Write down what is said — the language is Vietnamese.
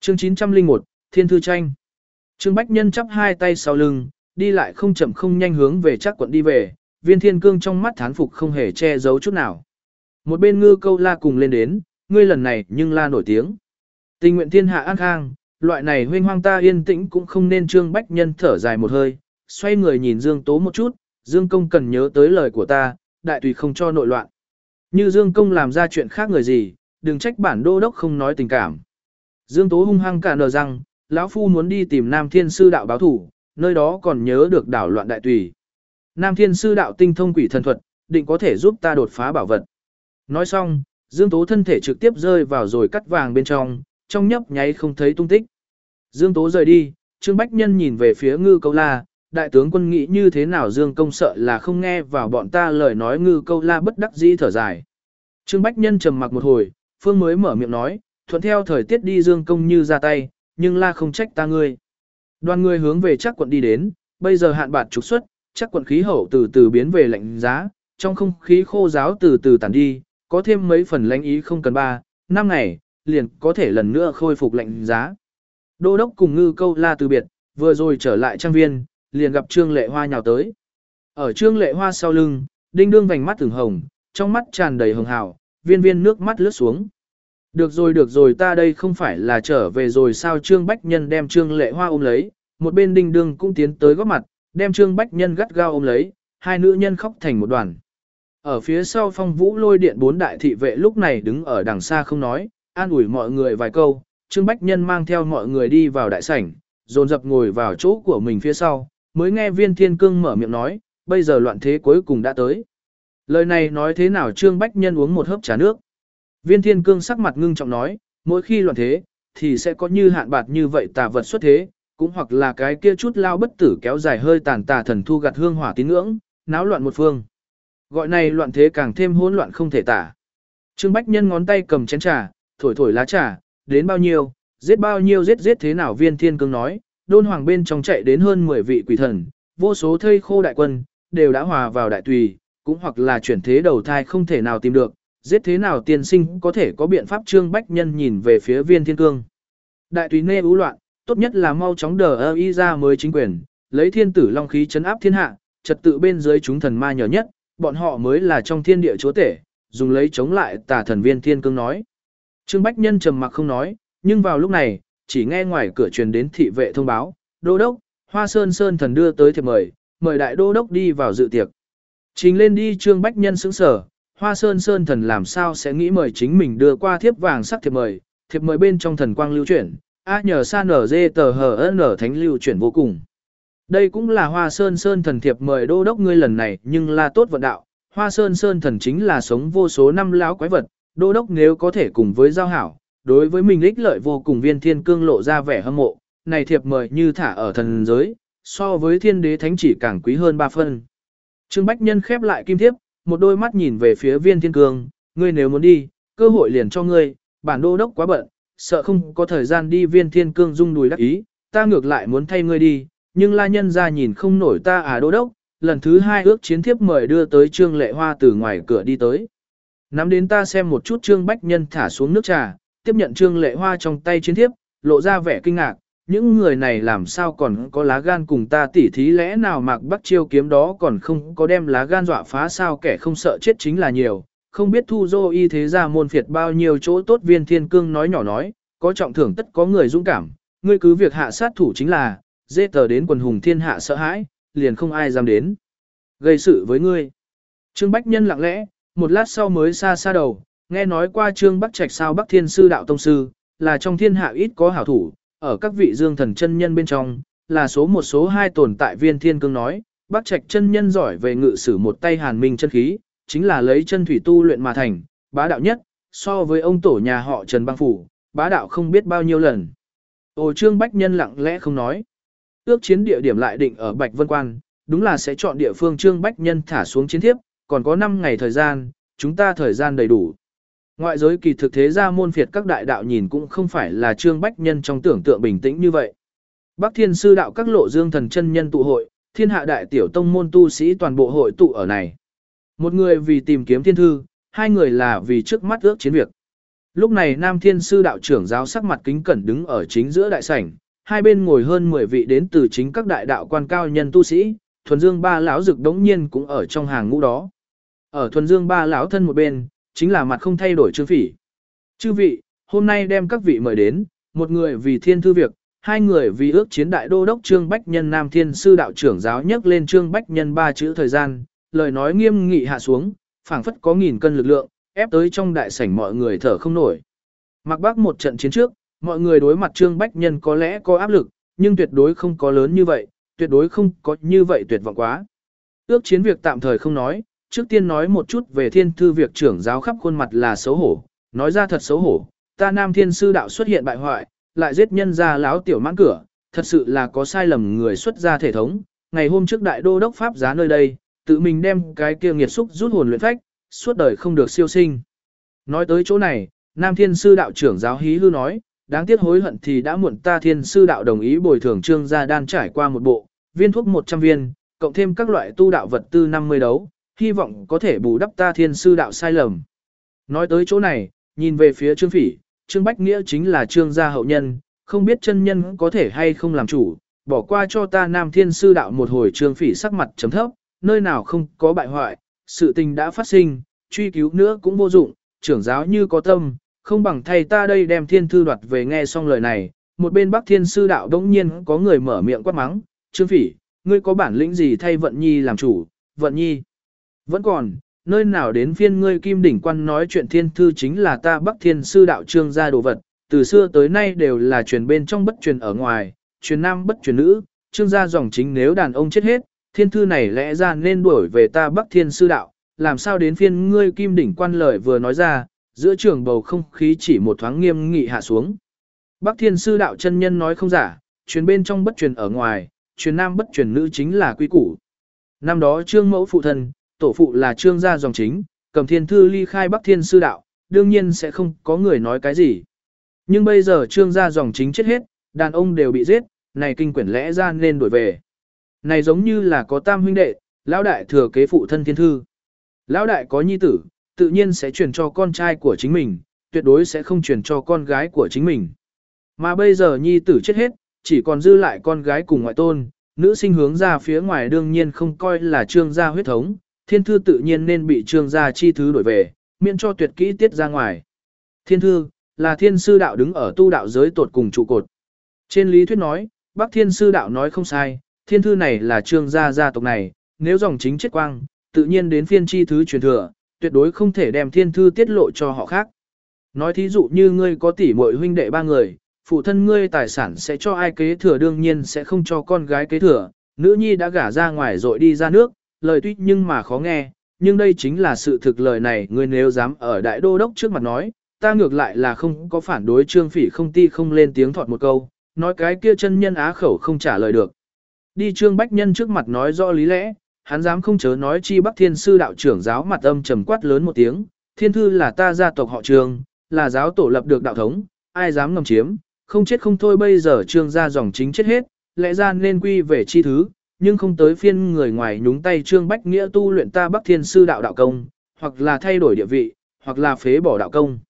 Chương 901, Thiên Thư Tranh. Trương Bách Nhân chắp hai tay sau lưng, đi lại không chậm không nhanh hướng về Trác Quận đi về, Viên Thiên Cương trong mắt thán phục không hề che giấu chút nào. Một bên Ngư Câu La cùng lên đến, ngươi lần này nhưng la nổi tiếng. Tình nguyện thiên hạ an khang, loại này huynh hoang ta yên tĩnh cũng không nên. Trương Bách Nhân thở dài một hơi, xoay người nhìn Dương Tố một chút, Dương Công cần nhớ tới lời của ta, đại tùy không cho nội loạn. Như Dương Công làm ra chuyện khác người gì, đừng trách bản đô đốc không nói tình cảm. Dương Tố hung hăng cả nờ rằng, lão phu muốn đi tìm Nam Thiên Sư đạo báo thủ, nơi đó còn nhớ được đảo loạn đại tùy. Nam Thiên Sư đạo tinh thông quỷ thần thuật, định có thể giúp ta đột phá bảo vật. Nói xong, Dương Tố thân thể trực tiếp rơi vào rồi cắt vàng bên trong nhấp nháy không thấy tung tích. Dương Tố rời đi, Trương Bách Nhân nhìn về phía Ngư Câu La, đại tướng quân nghĩ như thế nào? Dương Công sợ là không nghe vào bọn ta lời nói. Ngư Câu La bất đắc dĩ thở dài. Trương Bách Nhân trầm mặc một hồi, Phương mới mở miệng nói, thuận theo thời tiết đi. Dương Công như ra tay, nhưng La không trách ta ngươi. Đoàn người hướng về Trác Quận đi đến, bây giờ hạn bạt trục xuất, Trác Quận khí hậu từ từ biến về lạnh giá, trong không khí khô ráo từ từ tản đi, có thêm mấy phần lãnh ý, không cần 3-5 ngày, liền có thể lần nữa khôi phục lạnh giá. Đô đốc cùng Ngư Câu La từ biệt, vừa rồi trở lại trang viên, liền gặp Trương Lệ Hoa nhào tới. Ở Trương Lệ Hoa sau lưng, Đinh Đương vành mắt ửng hồng, trong mắt tràn đầy hồng hào, viên viên nước mắt lướt xuống. Được rồi, ta đây không phải là trở về rồi sao? Trương Bách Nhân đem Trương Lệ Hoa ôm lấy, một bên Đinh Đương cũng tiến tới góp mặt, đem Trương Bách Nhân gắt gao ôm lấy, hai nữ nhân khóc thành một đoàn. Ở phía sau Phong Vũ Lôi Điện 4 đại thị vệ lúc này đứng ở đằng xa không nói, an ủi mọi người vài câu. Trương Bách Nhân mang theo mọi người đi vào đại sảnh, dồn dập ngồi vào chỗ của mình phía sau, mới nghe Viên Thiên Cương mở miệng nói, bây giờ loạn thế cuối cùng đã tới. Lời này nói thế nào? Trương Bách Nhân uống một hớp trà nước. Viên Thiên Cương sắc mặt ngưng trọng nói, mỗi khi loạn thế, thì sẽ có như hạn bạt như vậy tà vật xuất thế, cũng hoặc là cái kia chút lao bất tử kéo dài hơi tàn tà thần thu gặt hương hỏa tín ngưỡng, náo loạn một phương. Gọi này loạn thế càng thêm hỗn loạn không thể tả. Trương Bách Nhân ngón tay cầm chén trà, thổi lá trà, đến bao nhiêu, giết thế nào? Viên Thiên Cương nói, đôn hoàng bên trong chạy đến hơn 10 vị quỷ thần, vô số thây khô đại quân, đều đã hòa vào đại tùy, cũng hoặc là chuyển thế đầu thai không thể nào tìm được, giết thế nào tiên sinh có thể có biện pháp? Trương Bách Nhân nhìn về phía Viên Thiên Cương. Đại tùy nê ú loạn, tốt nhất là mau chóng đờ y ra mới chính quyền, lấy thiên tử long khí trấn áp thiên hạ, trật tự bên dưới chúng thần ma nhờ nhất, bọn họ mới là trong thiên địa chúa tể, dùng lấy chống lại tà thần. Viên Thiên Cương nói. Trương Bách Nhân trầm mặc không nói, nhưng vào lúc này, chỉ nghe ngoài cửa truyền đến thị vệ thông báo, đô đốc, Hoa Sơn Sơn thần đưa tới thiệp mời đại đô đốc đi vào dự tiệc. Trình lên đi. Trương Bách Nhân sững sờ, Hoa Sơn Sơn thần làm sao sẽ nghĩ mời chính mình đưa qua thiếp vàng sắc thiệp mời bên trong thần quang lưu chuyển, nhờ sa nở dê tờ hờ nở thánh lưu chuyển vô cùng. Đây cũng là Hoa Sơn Sơn thần thiệp mời đô đốc ngươi lần này nhưng là tốt vận đạo, Hoa Sơn Sơn thần chính là sống vô số năm lão quái vật, đô đốc nếu có thể cùng với giao hảo, đối với mình ích lợi vô cùng. Viên Thiên Cương lộ ra vẻ hâm mộ, này thiệp mời như thả ở thần giới, so với thiên đế thánh chỉ càng quý hơn 3 phân. Trương Bách Nhân khép lại kim thiếp, một đôi mắt nhìn về phía Viên Thiên Cương, ngươi nếu muốn đi, cơ hội liền cho ngươi, bản đô đốc quá bận, sợ không có thời gian đi. Viên Thiên Cương rung đùi đắc ý, ta ngược lại muốn thay ngươi đi, nhưng la nhân ra nhìn không nổi ta đô đốc. Lần thứ 2 ước chiến thiếp mời đưa tới. Trương Lệ Hoa từ ngoài cửa đi tới. Nắm đến ta xem một chút. Trương Bách Nhân thả xuống nước trà, tiếp nhận Trương Lệ Hoa trong tay chiến thiếp, lộ ra vẻ kinh ngạc, những người này làm sao còn có lá gan cùng ta tỉ thí? Lẽ nào Mạc Bắc chiêu kiếm đó còn không có đem lá gan dọa phá sao? Kẻ không sợ chết chính là nhiều, không biết thu dô y thế ra môn phiệt bao nhiêu chỗ tốt. Viên Thiên Cương nói nhỏ nói, có trọng thưởng tất có người dũng cảm, ngươi cứ việc hạ sát thủ chính là, dê tờ đến quần hùng thiên hạ sợ hãi, liền không ai dám đến gây sự với ngươi. Trương Bách Nhân lặng lẽ, một lát sau mới xa đầu, nghe nói qua Trương Bắc Trạch sao? Bắc Thiên Sư đạo tông sư, là trong thiên hạ ít có hảo thủ, ở các vị dương thần chân nhân bên trong, là số 1 số 2 tồn tại. Viên Thiên Cương nói, Bắc Trạch chân nhân giỏi về ngự sử một tay hàn minh chân khí, chính là lấy chân thủy tu luyện mà thành, bá đạo nhất, so với ông tổ nhà họ Trần Bang Phủ, bá đạo không biết bao nhiêu lần. Trương Bách Nhân lặng lẽ không nói. Ước chiến địa điểm lại định ở Bạch Vân Quan, đúng là sẽ chọn địa phương. Trương Bách Nhân thả xuống chiến thiếp, còn có 5 ngày thời gian, chúng ta thời gian đầy đủ. Ngoại giới kỳ thực thế gia môn phiệt các đại đạo nhìn cũng không phải là Trương Bách Nhân trong tưởng tượng bình tĩnh như vậy. Bắc Thiên Sư đạo các lộ dương thần chân nhân tụ hội, thiên hạ đại tiểu tông môn tu sĩ toàn bộ hội tụ ở này. Một người vì tìm kiếm thiên thư, hai người là vì trước mắt ước chiến việc. Lúc này Nam Thiên Sư đạo trưởng giáo sắc mặt kính cẩn đứng ở chính giữa đại sảnh, hai bên ngồi hơn 10 vị đến từ chính các đại đạo quan cao nhân tu sĩ, Thuần Dương ba lão dực đống nhiên cũng ở trong hàng ngũ đó. Ở Thuần Dương ba lão thân một bên, chính là mặt không thay đổi Trương Phỉ. Chư vị, hôm nay đem các vị mời đến, một người vì thiên thư việc, hai người vì ước chiến đại đô đốc Trương Bách Nhân. Nam Thiên Sư đạo trưởng giáo nhắc lên Trương Bách Nhân ba chữ thời gian, lời nói nghiêm nghị hạ xuống, phảng phất có nghìn cân lực lượng, ép tới trong đại sảnh mọi người thở không nổi. Mặc Bắc một trận chiến trước, mọi người đối mặt Trương Bách Nhân có lẽ có áp lực, nhưng tuyệt đối không có lớn như vậy, tuyệt đối không có như vậy tuyệt vọng quá. Ước chiến việc tạm thời không nói, trước tiên nói một chút về thiên thư việc. Trưởng giáo khắp khuôn mặt là xấu hổ, nói ra thật xấu hổ, ta Nam Thiên Sư đạo xuất hiện bại hoại, lại giết nhân gia láo tiểu mãn cửa, thật sự là có sai lầm người xuất gia thể thống. Ngày hôm trước đại đô đốc pháp giá nơi đây, tự mình đem cái kia nghiệt xúc rút hồn luyện phách, suốt đời không được siêu sinh. Nói tới chỗ này, Nam Thiên Sư đạo trưởng giáo hí hư nói, đáng tiếc hối hận thì đã muộn. Ta Thiên Sư đạo đồng ý bồi thường Trương gia đan trải qua một bộ, viên thuốc 100 viên, cộng thêm các loại tu đạo vật tư 50 đấu, hy vọng có thể bù đắp ta Thiên Sư đạo sai lầm. Nói tới chỗ này, nhìn về phía Trương Phỉ, Trương Bách Nghĩa chính là Trương gia hậu nhân, không biết chân nhân có thể hay không làm chủ, bỏ qua cho ta Nam Thiên Sư đạo một hồi. Trương Phỉ sắc mặt chấm thấp, nơi nào không có bại hoại, sự tình đã phát sinh, truy cứu nữa cũng vô dụng, trưởng giáo như có tâm, không bằng thay ta đây đem thiên thư đoạt về. Nghe xong lời này, một bên Bắc Thiên Sư đạo đống nhiên có người mở miệng quát mắng, Trương Phỉ, ngươi có bản lĩnh gì thay Vận Nhi làm chủ? Vận Nhi vẫn còn, nơi nào đến phiên ngươi Kim Đỉnh Quan nói chuyện. Thiên thư chính là ta Bắc Thiên Sư đạo Trương gia đồ vật, từ xưa tới nay đều là truyền bên trong bất truyền ở ngoài, truyền nam bất truyền nữ, Trương gia dòng chính nếu đàn ông chết hết, thiên thư này lẽ ra nên đuổi về ta Bắc Thiên Sư đạo, làm sao đến phiên ngươi Kim Đỉnh Quan? Lời vừa nói ra, giữa trường bầu không khí chỉ một thoáng nghiêm nghị hạ xuống. Bắc Thiên Sư đạo chân nhân nói không giả, truyền bên trong bất truyền ở ngoài, truyền nam bất truyền nữ chính là quy củ. Năm đó Trương mẫu phụ thân, tổ phụ là Trương gia dòng chính, cầm thiên thư ly khai Bắc Thiên Sư đạo, đương nhiên sẽ không có người nói cái gì. Nhưng bây giờ Trương gia dòng chính chết hết, đàn ông đều bị giết, này kinh quyển lẽ ra nên đổi về. Này giống như là có tam huynh đệ, lão đại thừa kế phụ thân thiên thư. Lão đại có nhi tử, tự nhiên sẽ truyền cho con trai của chính mình, tuyệt đối sẽ không truyền cho con gái của chính mình. Mà bây giờ nhi tử chết hết, chỉ còn dư lại con gái cùng ngoại tôn, nữ sinh hướng ra phía ngoài đương nhiên không coi là Trương gia huyết thống, thiên thư tự nhiên nên bị Trương gia chi thứ đổi về, miễn cho tuyệt kỹ tiết ra ngoài. Thiên thư là Thiên Sư đạo đứng ở tu đạo giới tột cùng trụ cột. Trên lý thuyết nói, Bắc Thiên Sư đạo nói không sai, thiên thư này là Trương gia gia tộc này, nếu dòng chính chết quang, tự nhiên đến phiên chi thứ truyền thừa, tuyệt đối không thể đem thiên thư tiết lộ cho họ khác. Nói thí dụ như ngươi có tỷ muội huynh đệ 3 người, phụ thân ngươi tài sản sẽ cho ai kế thừa? Đương nhiên sẽ không cho con gái kế thừa, nữ nhi đã gả ra ngoài rồi đi ra nước, lời tuy nhưng mà khó nghe, nhưng đây chính là sự thực. Lời này ngươi nếu dám ở đại đô đốc trước mặt nói, ta ngược lại là không có phản đối. Trương Phỉ không ti không lên tiếng thọt một câu, nói cái kia chân nhân á khẩu không trả lời được. Đi Trương Bách Nhân trước mặt nói rõ lý lẽ, hắn dám không chớ nói chi. Bắc Thiên Sư đạo trưởng giáo mặt âm trầm quát lớn một tiếng, thiên thư là ta gia tộc họ Trương, là giáo tổ lập được đạo thống, ai dám ngầm chiếm, không chết không thôi. Bây giờ Trương gia dòng chính chết hết, lẽ ra nên quy về chi thứ, nhưng không tới phiên người ngoài nhúng tay. Trương Bách Nghĩa tu luyện ta Bắc Thiên Sư đạo đạo công, hoặc là thay đổi địa vị, hoặc là phế bỏ đạo công.